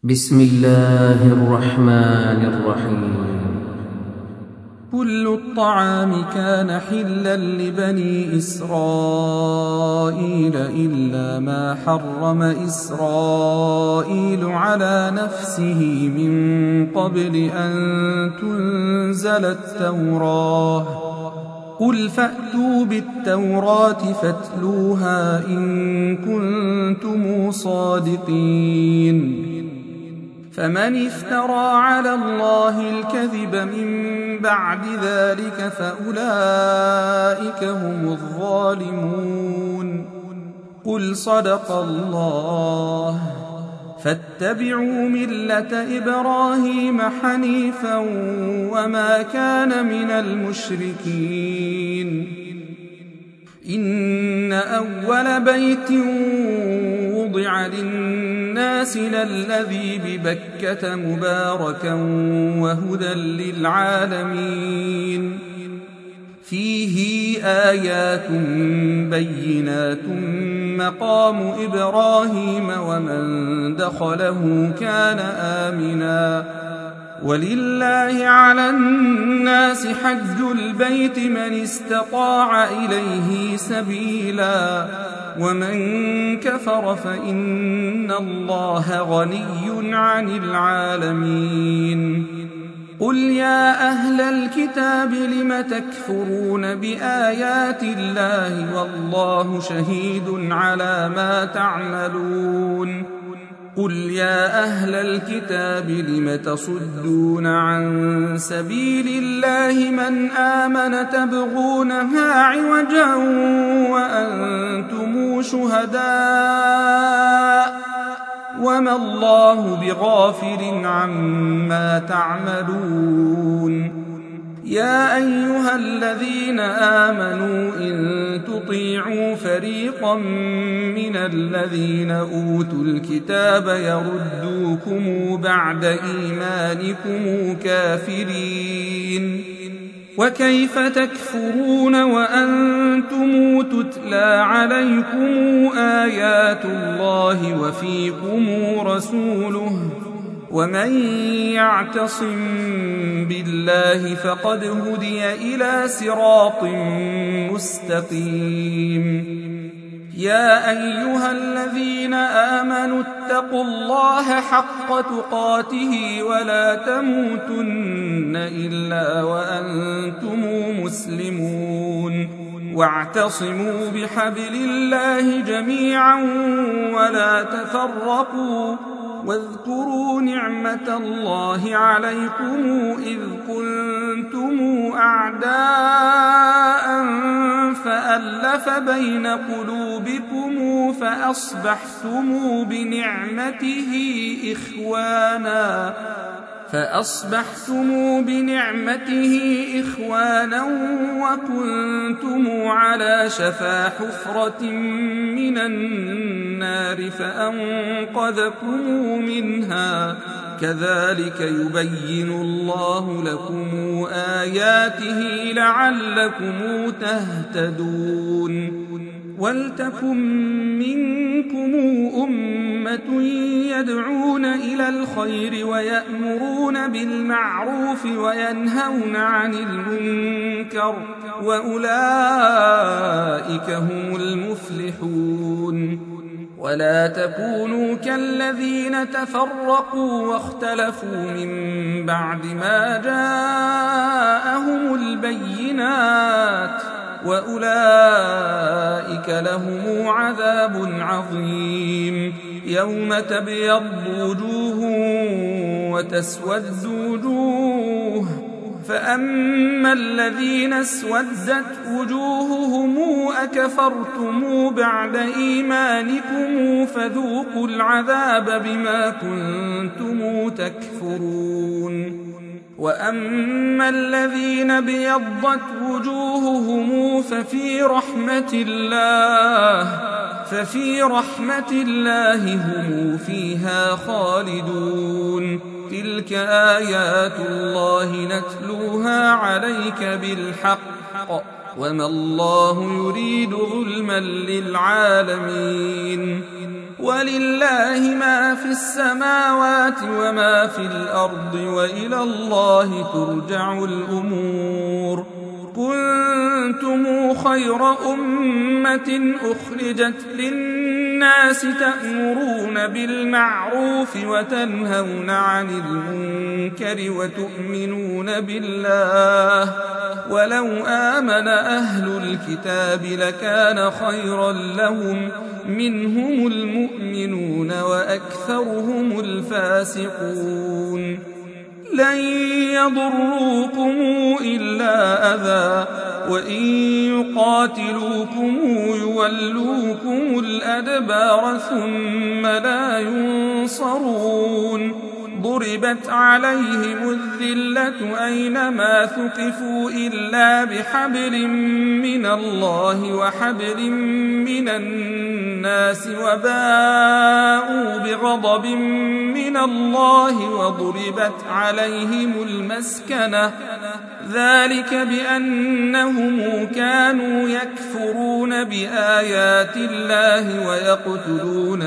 بسم الله الرحمن الرحيم. كل الطعام كان حلا لبني إسرائيل إلا ما حرم إسرائيل على نفسه من قبل أن تنزل التوراة. قل فأتوا بالتوراة فاتلوها إن كنتم صادقين. فمن افترى على الله الكذب من بعد ذلك فأولئك هم الظالمون. قل صدق الله. فاتبعوا ملة إبراهيم حنيفا وما كان من المشركين. إن أول بيت وضع للناس للذي ببكة مباركا وهدى للعالمين. فيه آيات بينات مقام إبراهيم ومن دخله كان آمنا. ولله على الناس حج البيت من استطاع إليه سبيلا ومن كفر فإن الله غني عن العالمين. قل يا أهل الكتاب لم تكفرون بآيات الله والله شهيد على ما تعملون. قل يا أهل الكتاب لم تصدون عن سبيل الله من آمن تبغونها عوجا وأنتم شهداء وما الله بغافل عما تعملون. يا أيها الذين آمنوا إن تطيعوا فريقا من الذين أوتوا الكتاب يردوكم بعد إيمانكم كافرين. وكيف تكفرون وأنتم تتلى عليكم آيات الله وفيكم رسوله ومن يعتصم بالله فقد هدي إلى صراط مستقيم. يا أيها الذين آمنوا اتقوا الله حق تقاته ولا تموتن إلا وأنتم مسلمون. واعتصموا بحبل الله جميعا ولا تفرقوا. واذكروا نعمة الله عليكم إذ كنتم أعداء فألف بين قلوبكم فأصبحتم بنعمته إخوانا وكنتم على شفا حفرة من النار فأنقذكم منها. كذلك يبين الله لكم آياته لعلكم تهتدون. ولتكن منكم أمة يدعون إلى الخير ويأمرون بالمعروف وينهون عن المنكر وأولئك هم المفلحون. ولا تكونوا كالذين تفرقوا واختلفوا من بعد ما جاءهم البينات وأولئك لهم عذاب عظيم. يوم تبيض وجوه وتسود وجوه فأما الذين اسودت وجوههم أكفرتم بعد إيمانكم فذوقوا العذاب بما كنتم تكفرون. وأما الذين بيضت وجوههم ففي رحمة الله هم فيها خالدون. تلك آيات الله نتلوها عليك بالحق وما الله يريد ظلما للعالمين. ولله ما في السماوات وما في الأرض وإلى الله ترجع الأمور. كنتم خير أمة أخرجت للناس تأمرون بالمعروف وتنهون عن المنكر وتؤمنون بالله، ولو آمن أهل الكتاب لكان خيرا لهم، منهم المؤمنون وأكثرهم الفاسقون. لن يضروكم إلا أذى، وإن يقاتلوكم يولوكم الأدبار ثم لا ينصرون. ضربت عليهم الذلة أينما ثقفوا إلا بحبل من الله وحبل من الناس وباءوا بغضب من الله وضربت عليهم المسكنة، ذلك بأنهم كانوا يكفرون بآيات الله ويقتلون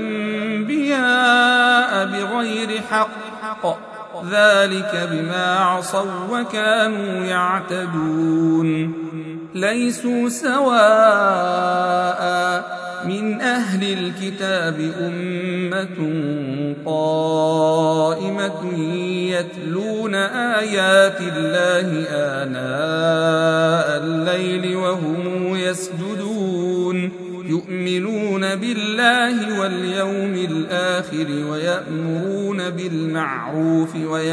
الأنبياء بغير حق، ذلك بما عصوا وكانوا يعتدون. ليسوا سواء من أهل الكتاب أمة قائمة يتلون آيات الله آناء الليل وهم يسجدون، يؤمنون بالله واليوم الآخر ويأمرون بالمعروف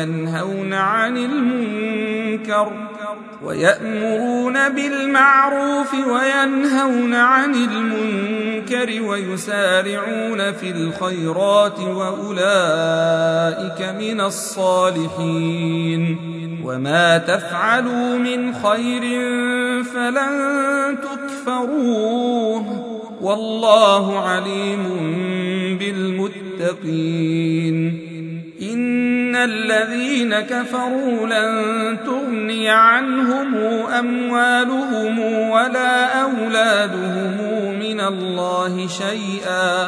وينهون عن المنكر ويسارعون في الخيرات وأولئك من الصالحين. وما تفعلوا من خير فلن تكفروه، والله عليم بالمتقين. إن الذين كفروا لن تغني عنهم أموالهم ولا أولادهم من الله شيئا،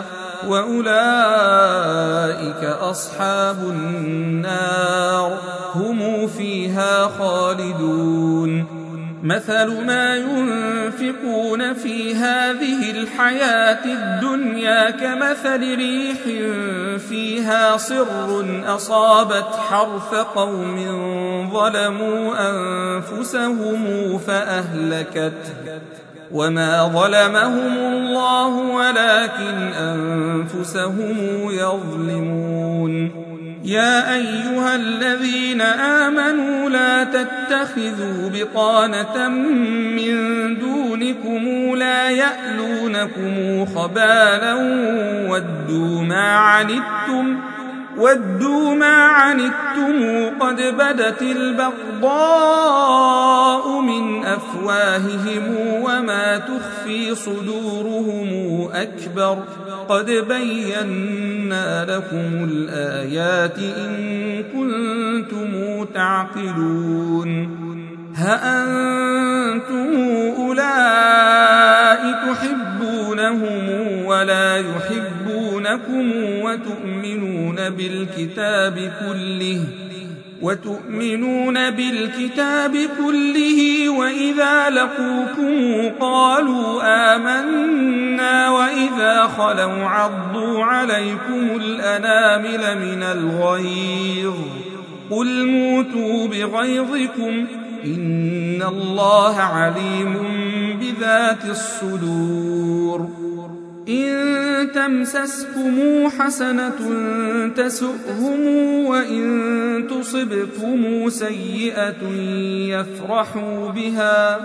وأولئك أصحاب النار هم فيها خالدون. مثل ما ينفقون في هذه الحياة الدنيا كمثل ريح فيها صر أصابت حرث قوم ظلموا أنفسهم فأهلكته، وما ظلمهم الله ولكن أنفسهم يظلمون. يا أيها الذين آمنوا لا تتخذوا بطانة من دونكم لا يألونكم خبالا ودوا ما عنتم قد بدت البغضاء من أفواههم وما تخفي صدورهم أكبر، قد بينا لكم الآيات إن كنتم تعقلون. ها أنتم أولئك تحبونهم ولا يحبونكم وتؤمنون بالكتاب كله وإذا لقوكم قالوا آمنا وإذا خلوا عضوا عليكم الأنامل من الغيظ قل موتوا بغيظكم إن الله عليم بذات الصدور. إن تمسسكم حسنة تسؤهم وإن تصبكم سيئة يفرحوا بها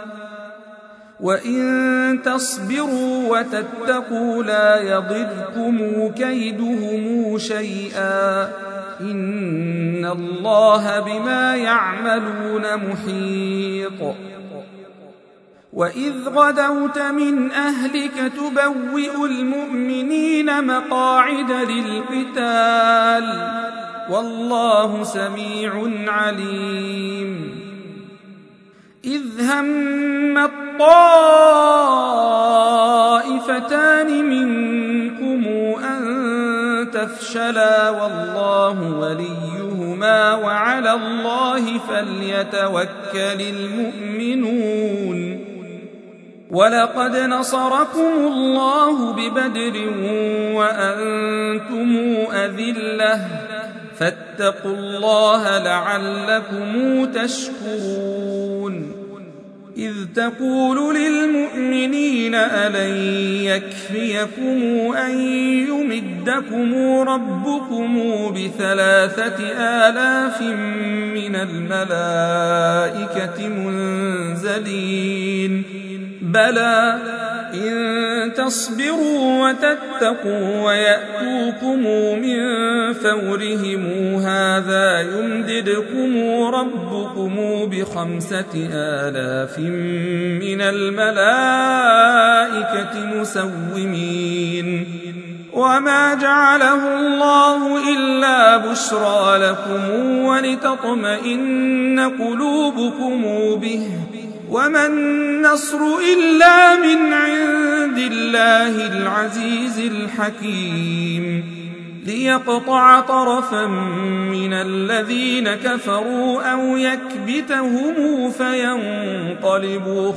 وإن تصبروا وتتقوا لا يضركم كيدهم شيئا إن الله بما يعملون محيط. وإذ غدوت من أهلك تبوئ المؤمنين مقاعد للقتال والله سميع عليم. إذ هم الطائفتان منكم أن تفشلا والله وليهما وعلى الله فليتوكل المؤمنون ولقد نصركم الله ببدر وأنتم أذلة فاتقوا الله لعلكم تشكرون إذ تقول للمؤمنين ألن يكفيكم أن يمدكم ربكم ب3,000 من الملائكة منزلين بلى إن تصبروا وتتقوا ويأتوكم من فورهم هذا يمددكم ربكم ب5,000 من الملائكة مسومين وما جعله الله إلا بشرى لكم ولتطمئن قلوبكم به وما النصر إلا من عند الله العزيز الحكيم ليقطع طرفا من الذين كفروا أو يكبتهم فينقلبوا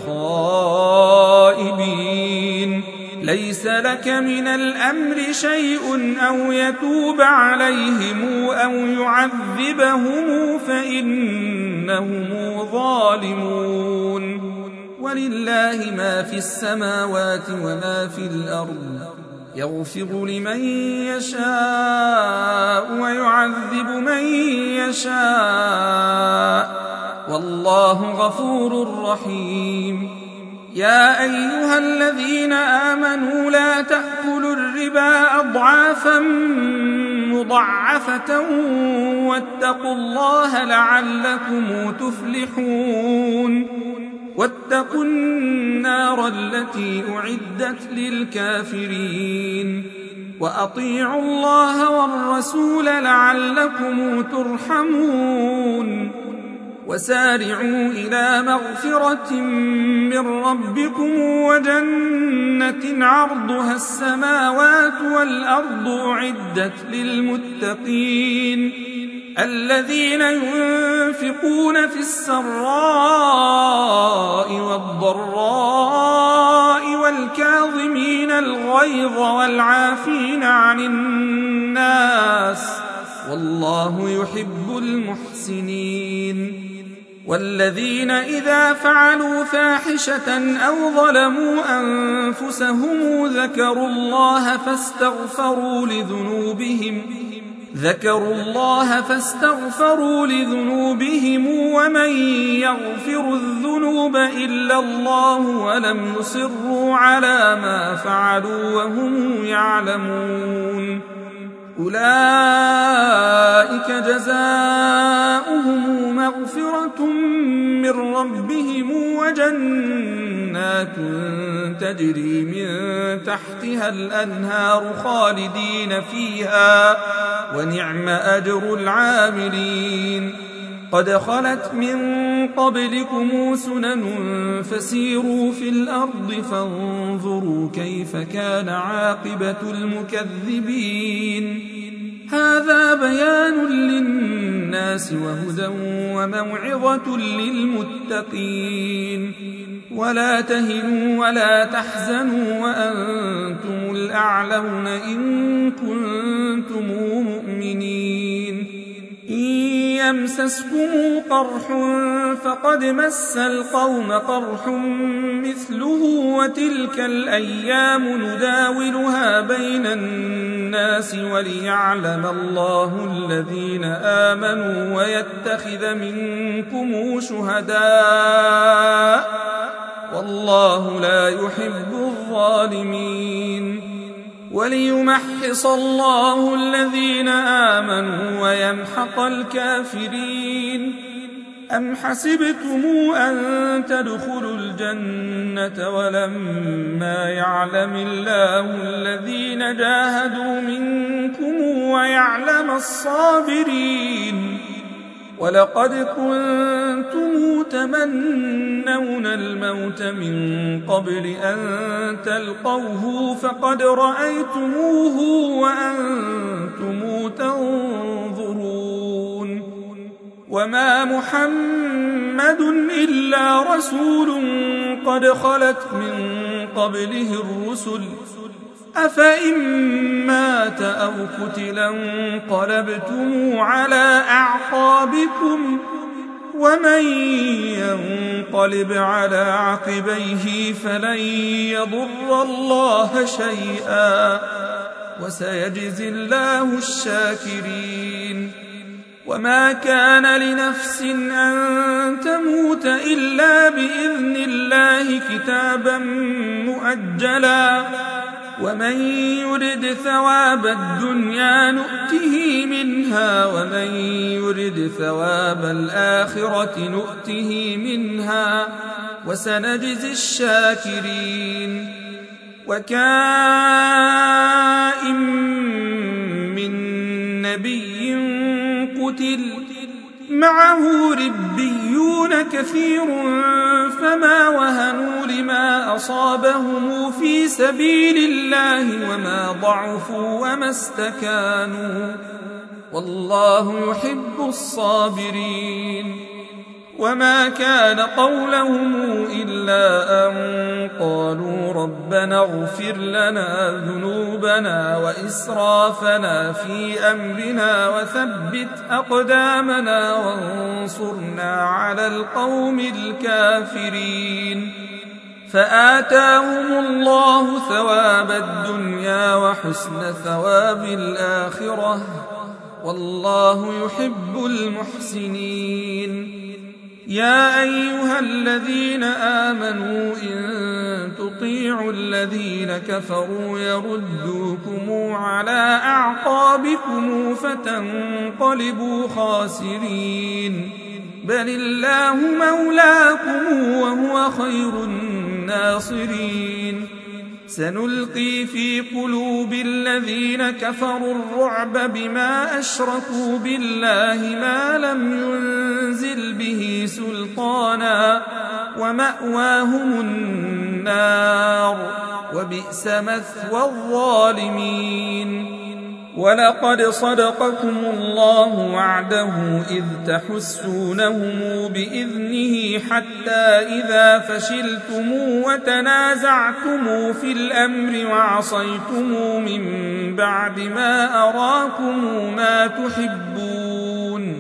خائبين ليس لك من الأمر شيء أو يتوب عليهم أو يعذبهم فإنهم ظالمون ولله ما في السماوات وما في الأرض يغفر لمن يشاء ويعذب من يشاء والله غفور رحيم يا أيها الذين آمنوا لا تأكلوا الربا أضعافا مضاعفة واتقوا الله لعلكم تفلحون واتقوا النار التي أعدت للكافرين وأطيعوا الله والرسول لعلكم ترحمون وسارعوا إلى مغفرة من ربكم وجنة عرضها السماوات والأرض أعدت للمتقين الذين ينفقون في السراء والضراء والكاظمين الغيظ والعافين عن الناس والله يحب المحسنين والذين إذا فعلوا فاحشة أو ظلموا أنفسهم ذكروا الله فاستغفروا لذنوبهم ومن يغفر الذنوب إلا الله ولم يصروا على ما فعلوا وهم يعلمون أولئك جزاؤهم مغفرة من ربهم وجنات تجري من تحتها الأنهار خالدين فيها ونعم أجر العاملين قد خلت من قبلكم سنن فسيروا في الأرض فانظروا كيف كان عاقبة المكذبين هذا بيان للناس وهدى وموعظة للمتقين ولا تهنوا ولا تحزنوا وأنتم الأعلون إن كنتم مؤمنين إن يمسسكم قرح فقد مس القوم قرح مثله وتلك الأيام نداولها بين الناس وليعلم الله الذين آمنوا ويتخذ منكم شهداء والله لا يحب الظالمين وليمحص الله الذين آمنوا ويمحق الكافرين أم حسبتم أن تدخلوا الجنة ولما يعلم الله الذين جاهدوا منكم ويعلم الصابرين ولقد كنتم تمنون الموت من قبل أن تلقوه فقد رأيتموه وأنتم تنظرون وما محمد إلا رسول قد خلت من قبله الرسل أفإن مات أو قتلا انقلبتم على أعقابكم ومن ينقلب على عقبيه فلن يضر الله شيئا وسيجزي الله الشاكرين وما كان لنفس أن تموت إلا بإذن الله كتابا مؤجلا ومن يرد ثواب الدنيا نؤته منها ومن يرد ثواب الآخرة نؤته منها وسنجزي الشاكرين وكائن من نبي قتل معه ربيون كثير فما وهنوا لما أصابهم في سبيل الله وما ضعفوا وما استكانوا والله يحب الصابرين وما كان قولهم إلا أن قالوا ربنا اغفر لنا ذنوبنا وإسرافنا في أمرنا وثبت أقدامنا وانصرنا على القوم الكافرين فآتاهم الله ثواب الدنيا وحسن ثواب الآخرة والله يحب المحسنين يا أيها الذين آمنوا إن تطيعوا الذين كفروا يردوكم على أعقابكم فتنقلبوا خاسرين بل الله مولاكم وهو خير الناصرين سنلقي في قلوب الذين كفروا الرعب بما أشركوا بالله ما لم ينزل به سلطانا ومأواهم النار وبئس مثوى الظالمين ولقد صدقكم الله وعده إذ تحسونهم بإذنه حتى إذا فشلتم وتنازعتم في الأمر وعصيتم من بعد ما أراكم ما تحبون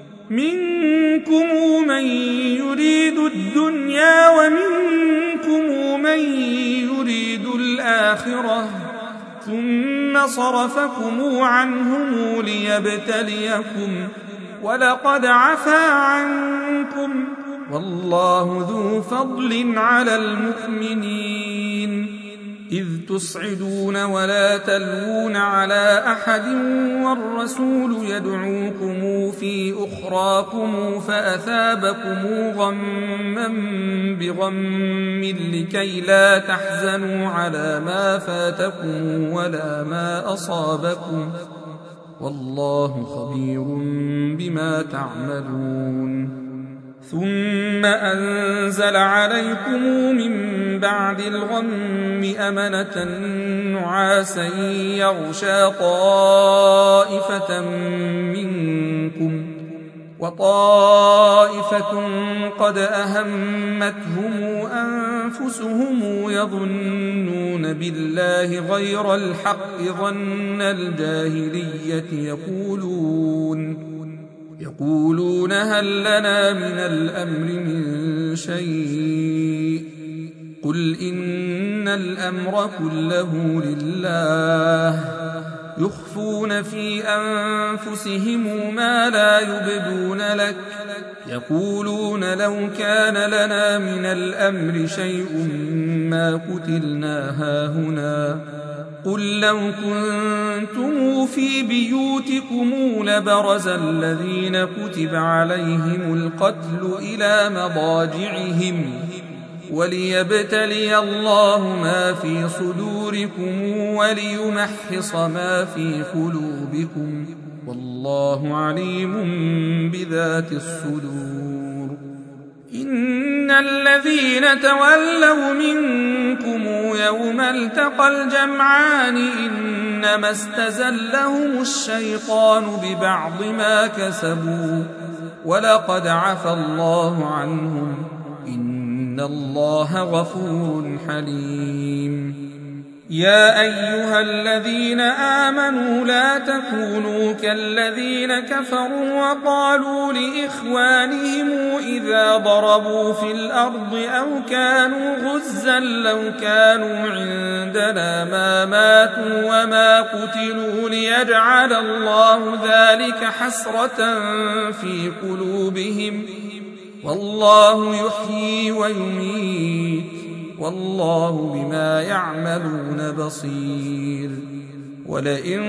منكم من يريد الدنيا ومنكم من يريد الآخرة ثم صرفكم عنهم ليبتليكم ولقد عفا عنكم والله ذو فضل على المؤمنين إذ تصعدون ولا تلوون على أحد والرسول يدعوكم في أخراكم فأثابكم غما بغم لكي لا تحزنوا على ما فاتكم ولا ما أصابكم والله خبير بما تعملون ثم أنزل عليكم من بعد الغم أمنة نعاسا يغشى طائفة منكم وطائفة قد أهمتهم أنفسهم يظنون بالله غير الحق ظن الجاهلية يقولون هل لنا من الأمر من شيء قل إن الأمر كله لله يخفون في أنفسهم ما لا يبدون لك يقولون لو كان لنا من الأمر شيء ما قتلنا هاهنا قل لو كنتم في بيوتكم لبرز الذين كتب عليهم القتل إلى مضاجعهم وليبتلي الله ما في صدوركم وليمحص ما في قلوبكم، والله عليم بذات الصدور. إن الذين تولوا منكم يوم التقى الجمعان إنما استزلهم الشيطان ببعض ما كسبوا ولقد عفى الله عنهم إن الله غفور حليم. يا أيها الذين آمنوا لا تكونوا كالذين كفروا وقالوا لإخوانهم إذا ضربوا في الأرض أو كانوا غزا لو كانوا عندنا ما ماتوا وما قتلوا ليجعل الله ذلك حسرة في قلوبهم، والله يحيي ويميت والله بما يعملون بصير. ولئن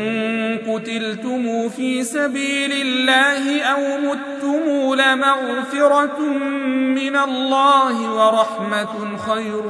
قتلتم في سبيل الله أو متم لمغفرة من الله ورحمة خير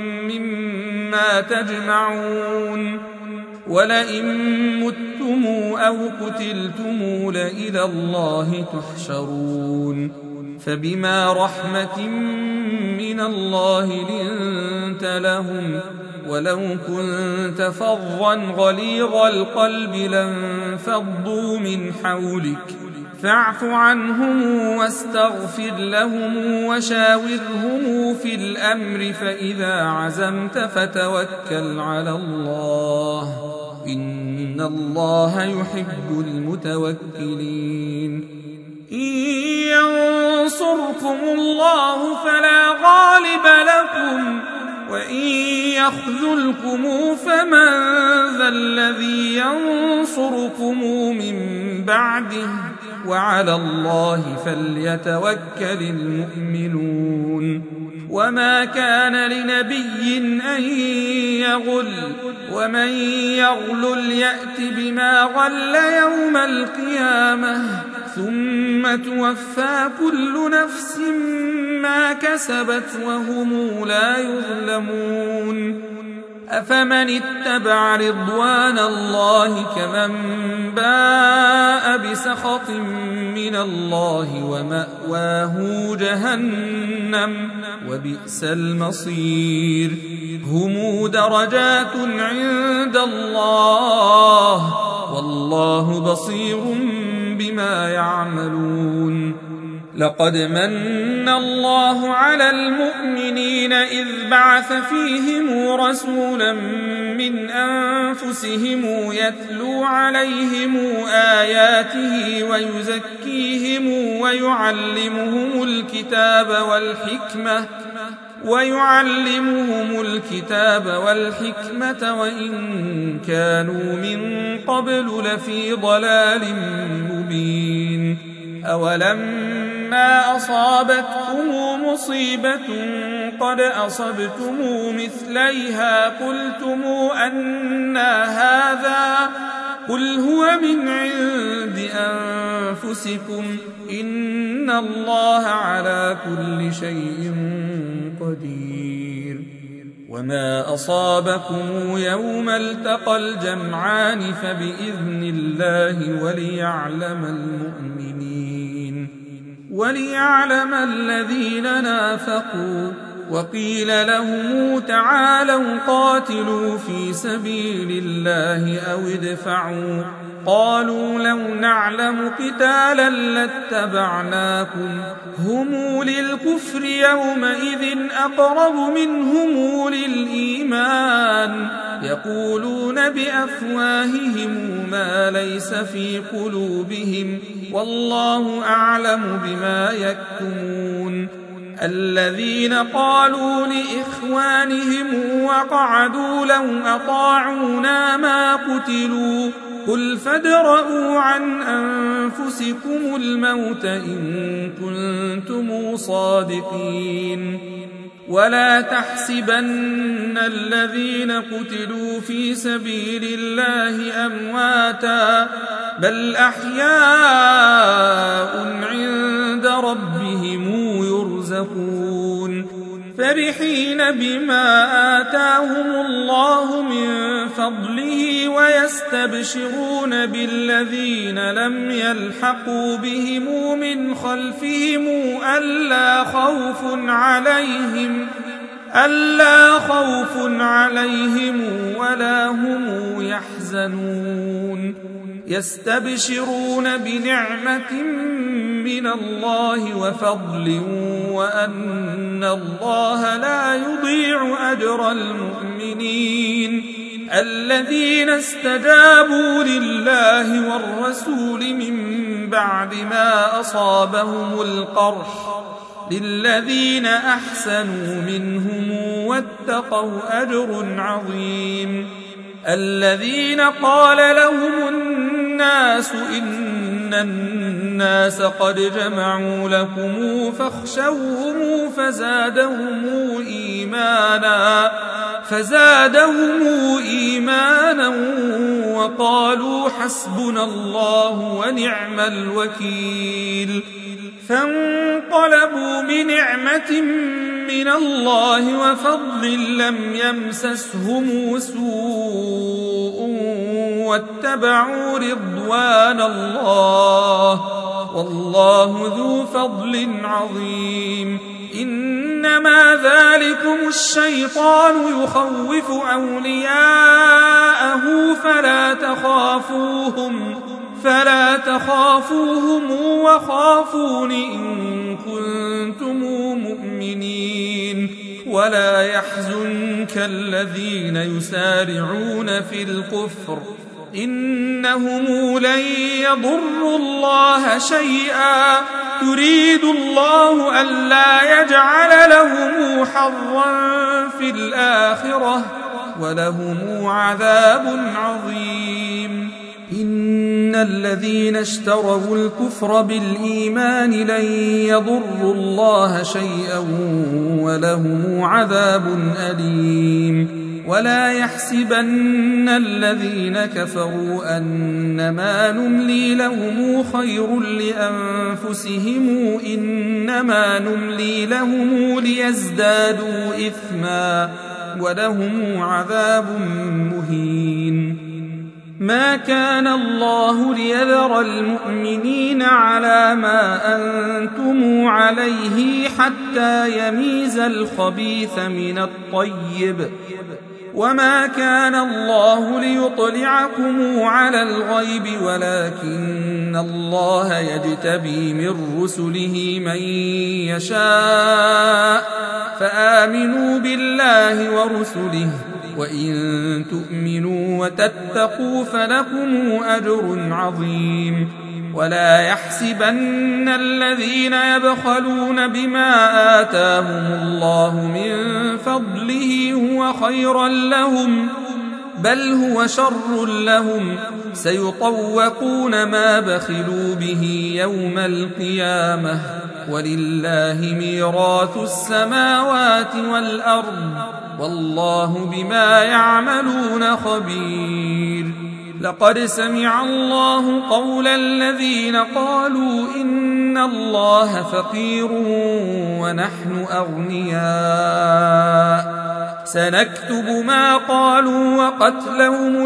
مما تجمعون. ولئن متم أو قتلتم لإلى الله تحشرون. فبما رحمة من الله لنت لهم ولو كنت فظا غليظ القلب لانفضوا من حولك فاعف عنهم واستغفر لهم وشاورهم في الأمر فإذا عزمت فتوكل على الله إن الله يحب المتوكلين. إن ينصركم الله فلا غالب لكم وإن يخذلكم فمن ذا الذي ينصركم من بعده وعلى الله فليتوكل المؤمنون. وما كان لنبي أن يغل ومن يغلل يأت بما غل يوم القيامة ثم توفى كل نفس ما كسبت وهم لا يظلمون. أفمن اتبع رضوان الله كمن باء بسخط من الله ومأواه جهنم وبئس المصير. هم درجات عند الله والله بصير بما يعملون. لقد من الله على المؤمنين إذ بعث فيهم رسولا من أنفسهم يتلو عليهم آياته ويزكيهم ويعلمهم الكتاب والحكمة وإن كانوا من قبل لفي ضلال مبين. أولما أصابتكم مصيبة قد أصبتم مثليها قلتم أنى هذا قل هو من عند أنفسكم إن الله على كل شيء قدير. وما أصابكم يوم التقى الجمعان فبإذن الله وليعلم الذين نافقوا. وقيل لهم تعالوا قاتلوا في سبيل الله أو ادفعوا قالوا لو نعلم قتالا لاتبعناكم هم للكفر يومئذ أقرب منهم للإيمان يقولون بأفواههم ما ليس في قلوبهم والله أعلم بما يكتمون. الذين قالوا لإخوانهم وقعدوا لو أطاعونا ما قتلوا قل فادرءوا عن أنفسكم الموت إن كنتم صادقين. ولا تحسبن الذين قتلوا في سبيل الله أمواتا بل أحياء عند ربهم يرزقون. فرحين بما آتاهم الله من فضله ويستبشرون بالذين لم يلحقوا بهم من خلفهم ألا خوف عليهم ولا هم يحزنون يستبشرون بنعمة من الله وفضل وأن الله لا يضيع أجر المؤمنين الذين استجابوا لله والرسول من بعد ما أصابهم القرح للذين أحسنوا منهم واتقوا أجر عظيم الذين قال لهم الناس إن الناس قد جمعوا لكم فاخشوهم فزادهم إيمانا وقالوا حسبنا الله ونعم الوكيل فانقلبوا بنعمة من الله وفضل لم يمسسهم سوء واتبعوا رضوان الله والله ذو فضل عظيم إنما ذلكم الشيطان يخوف أولياءه فلا تخافوهم وخافون إن كنتم مؤمنين ولا يحزنك الذين يسارعون في الكفر إنهم لن يضروا الله شيئا يريد الله ألا يجعل لهم حظا في الآخرة ولهم عذاب عظيم إن الذين اشتروا الكفر بالإيمان لن يضروا الله شيئا ولهم عذاب أليم ولا يحسبن الذين كفروا أنما نملي لهم خير لأنفسهم إنما نملي لهم ليزدادوا إثما ولهم عذاب مهين ما كان الله ليذر المؤمنين على ما أنتم عليه حتى يميز الخبيث من الطيب وما كان الله ليطلعكم على الغيب ولكن الله يجتبي من رسله من يشاء فآمنوا بالله ورسله وإن تؤمنوا وتتقوا فلكم أجر عظيم ولا يحسبن الذين يبخلون بما آتاهم الله من فضله هو خيرا لهم بل هو شر لهم سيطوقون ما بخلوا به يوم القيامة ولله ميراث السماوات والأرض والله بما يعملون خبير لقد سمع الله قول الذين قالوا إن الله فقير ونحن أغنياء سنكتب ما قالوا وقتلهم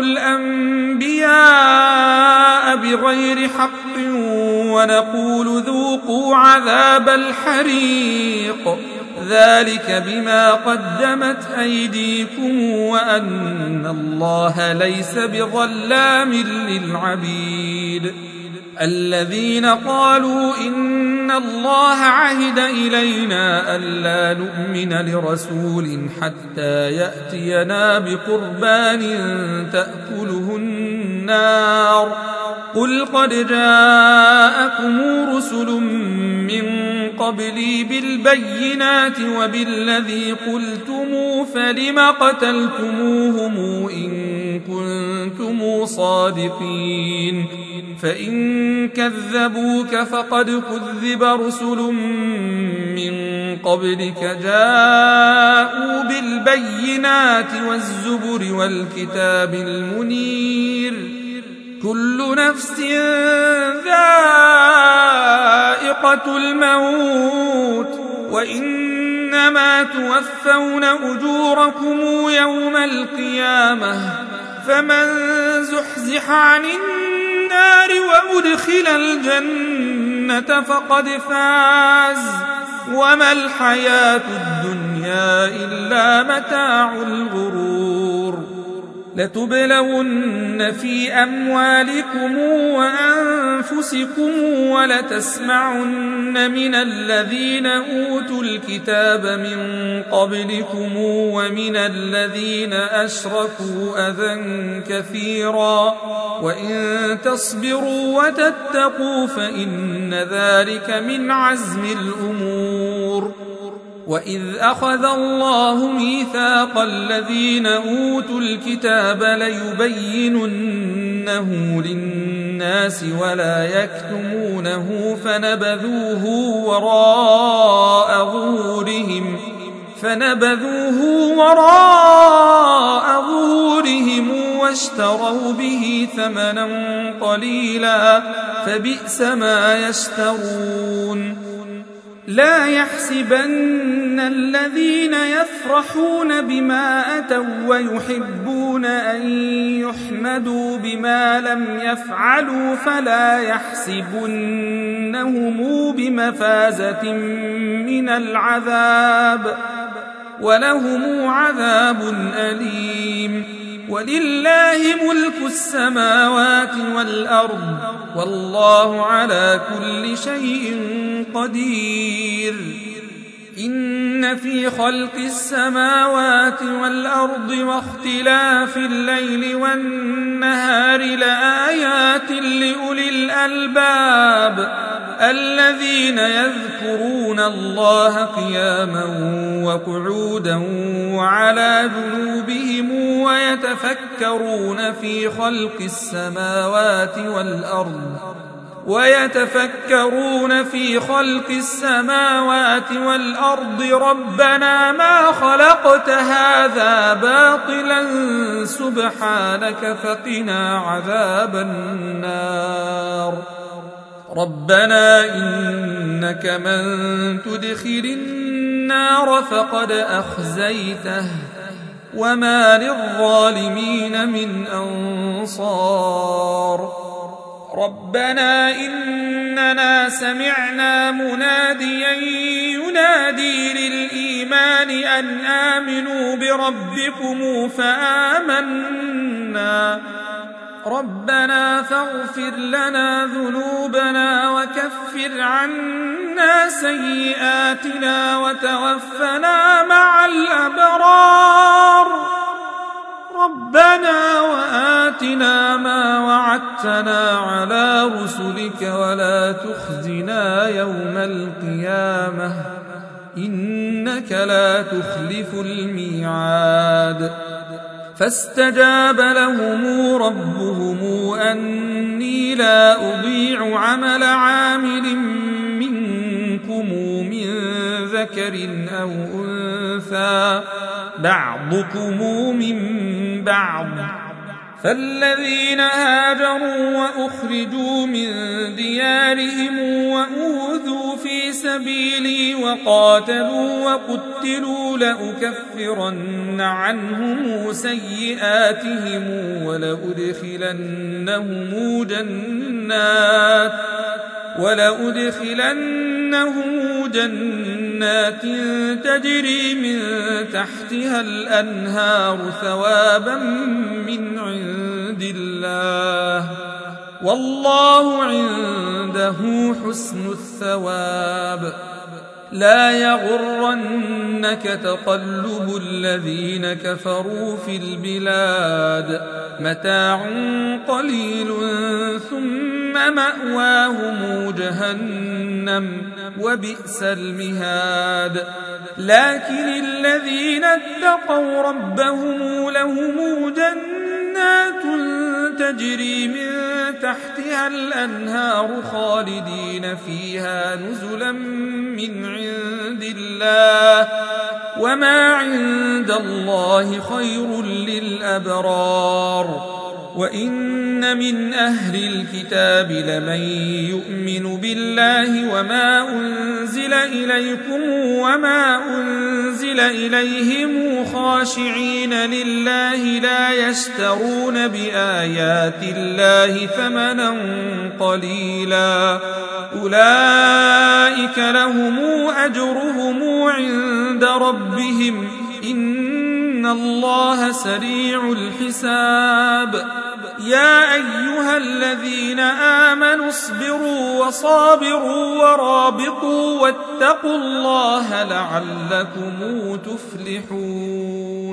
الأنبياء بغير حق ونقول ذوقوا عذاب الحريق ذلك بما قدمت أيديكم وأن الله ليس بظلام للعبيد الذين قالوا إن الله عهد إلينا ألا نؤمن لرسول حتى يأتينا بقربان تأكله النار قل قد جاءكم رسل من قبلي بالبينات وبالذي قلتم فلم قتلتموهم إن كنتم صادقين فإن كذبوك فقد كذب رسل من قبلك جاءوا بالبينات والزبر والكتاب المنير كل نفس ذائقة الموت وإنما إنما توفون أجوركم يوم القيامة فمن زحزح عن النار وأدخل الجنة فقد فاز وما الحياة الدنيا إلا متاع الغرور لتبلون في أموالكم وأنفسكم ولتسمعن من الذين أوتوا الكتاب من قبلكم ومن الذين أشركوا أذى كثيرا وإن تصبروا وتتقوا فإن ذلك من عزم الأمور وإذ أخذ الله ميثاق الذين أوتوا الكتاب ليبيننه للناس ولا يكتمونه فنبذوه وراء ظهورهم واشتروا به ثمنا قليلا فبئس ما يشترون لا يحسبن الذين يفرحون بما أتوا ويحبون أن يحمدوا بما لم يفعلوا فلا يحسبنهم بمفازة من العذاب ولهم عذاب أليم ولله ملك السماوات والأرض والله على كل شيء قدير إن في خلق السماوات والأرض واختلاف الليل والنهار لآيات لأولي الألباب الذين يذكرون الله قياما وقعودا وعلى جنوبهم ويتفكرون في خلق السماوات والأرض ربنا ما خلقت هذا باطلا سبحانك فقنا عذاب النار ربنا إنك من تدخل النار فقد أخزيته وما للظالمين من أنصار ربنا إننا سمعنا مناديا ينادي للإيمان أن آمنوا بربكم فآمنا ربنا فاغفر لنا ذنوبنا وكفر عنا سيئاتنا وتوفنا مع الأبرار ربنا وآتنا ما وعدتنا على رسلك ولا تخزنا يوم القيامة إنك لا تخلف الميعاد فاستجاب لهم ربهم أني لا أضيع عمل عامل منكم من ذكر أو أنثى بعضكم من بعض فالذين هاجروا وأخرجوا من ديارهم وأوذوا في سبيلي وقاتلوا وقتلوا لأكفرن عنهم سيئاتهم ولأدخلنهم جنات تجري من تحتها الأنهار ثوابا من عند الله والله عنده حسن الثواب لا يغرنك تقلب الذين كفروا في البلاد متاع قليل ثم مأواهم جهنم وبئس المهاد لكن الذين اتقوا ربهم لهم جنات تجري من تحتها الأنهار خالدين فيها نزلا من عند الله وما عند الله خير للأبرار وإن من أهل الكتاب لمن يؤمن بالله وما أنزل إليكم وما أنزل إليهم خاشعين لله لا يشترون بآيات الله ثمنا قليلا أولئك لهم أجرهم عند ربهم إن الله سريع الحساب يا أيها الذين آمنوا اصبروا وصابروا ورابطوا واتقوا الله لعلكم تفلحون